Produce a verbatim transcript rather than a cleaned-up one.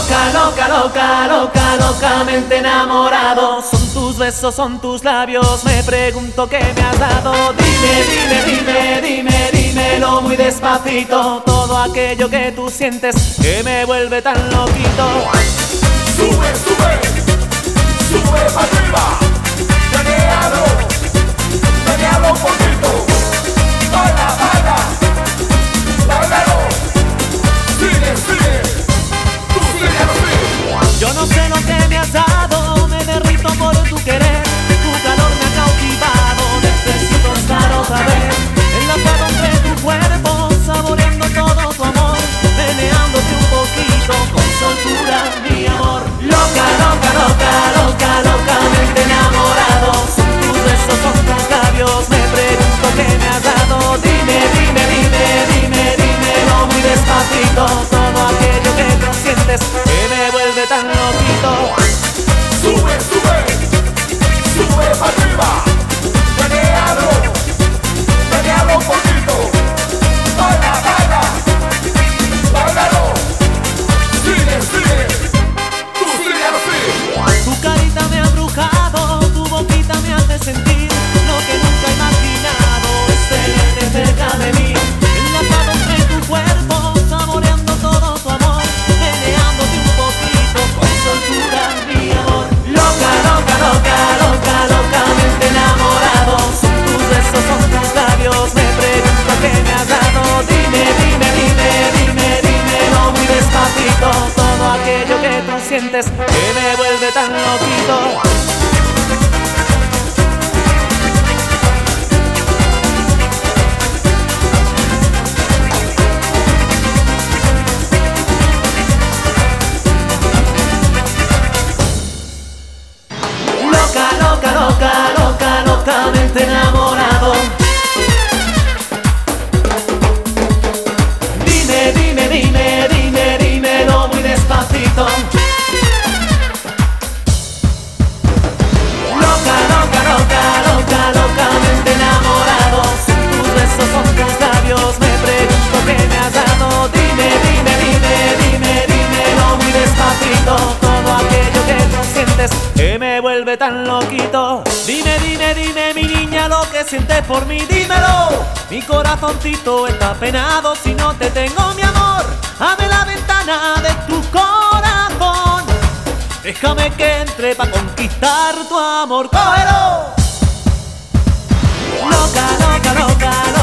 Loca, loca, loca, loca, locamente enamorado. Son tus besos, son tus labios, me pregunto qué me has dado. Dime, dime, dime, dime, dímelo muy despacito. Todo aquello que tú sientes que me vuelve tan loquito. Sube, sube, sube para arriba. Menealo, menealo un poquito. Baila, baila, bailalo. Sigue, sigue, tú sigue así. Yo no sé lo que me has dado, me derrito por tu querer. Tu calor me ha cautivado, necesito estar otra vez enlazado entre tu cuerpo, saboreando todo tu amor, meneándote un poquito con soltura, mi amor. Loca, loca, loca, loca, locamente enamorado. Son tus besos, son tus labios, me pregunto qué me has dado. Dime, dime, dime, dime, dímelo muy despacito. Todo aquello que tú sientes que me vuelve tan loquito. Sube, sube, sube para arriba. Menealo, menealo un poquito. Baila, baila, bailalo. Sigue, sigue, tú sigue así. Tu carita me ha embrujado, tu boquita me hace sentir lo que nunca he imaginado. Es tenerte cerca de mí, enlazado entre tu cuerpo, saboreando todo tu amor, meneándote un poquito con soltura, mi amor. Loca, loca, loca, loca, locamente enamorado. Son tus besos, son tus labios, me pregunto qué me has dado. Dime, dime, dime, dime, dímelo muy despacito. Todo aquello que tú sientes que me vuelve tan loquito. Loca, loca, loca, loca, locamente enamorado. Dime, dime, dime, dime, dímelo muy despacito. Loca, loca, loca, loca, locamente enamorado. Son tus besos, son tus labios, me pregunto qué me has dado. Dime, dime, dime, dime, dímelo muy despacito. Todo aquello que tú sientes que me vuelve tan loquito. Dime, dime, dime, mi niña, lo que sientes por mí, dímelo. Mi corazoncito está penado si no te tengo, mi amor. Abre la ventana de tu corazón, déjame que entre pa' conquistar tu amor. ¡Cógelo! Loca, loca, loca,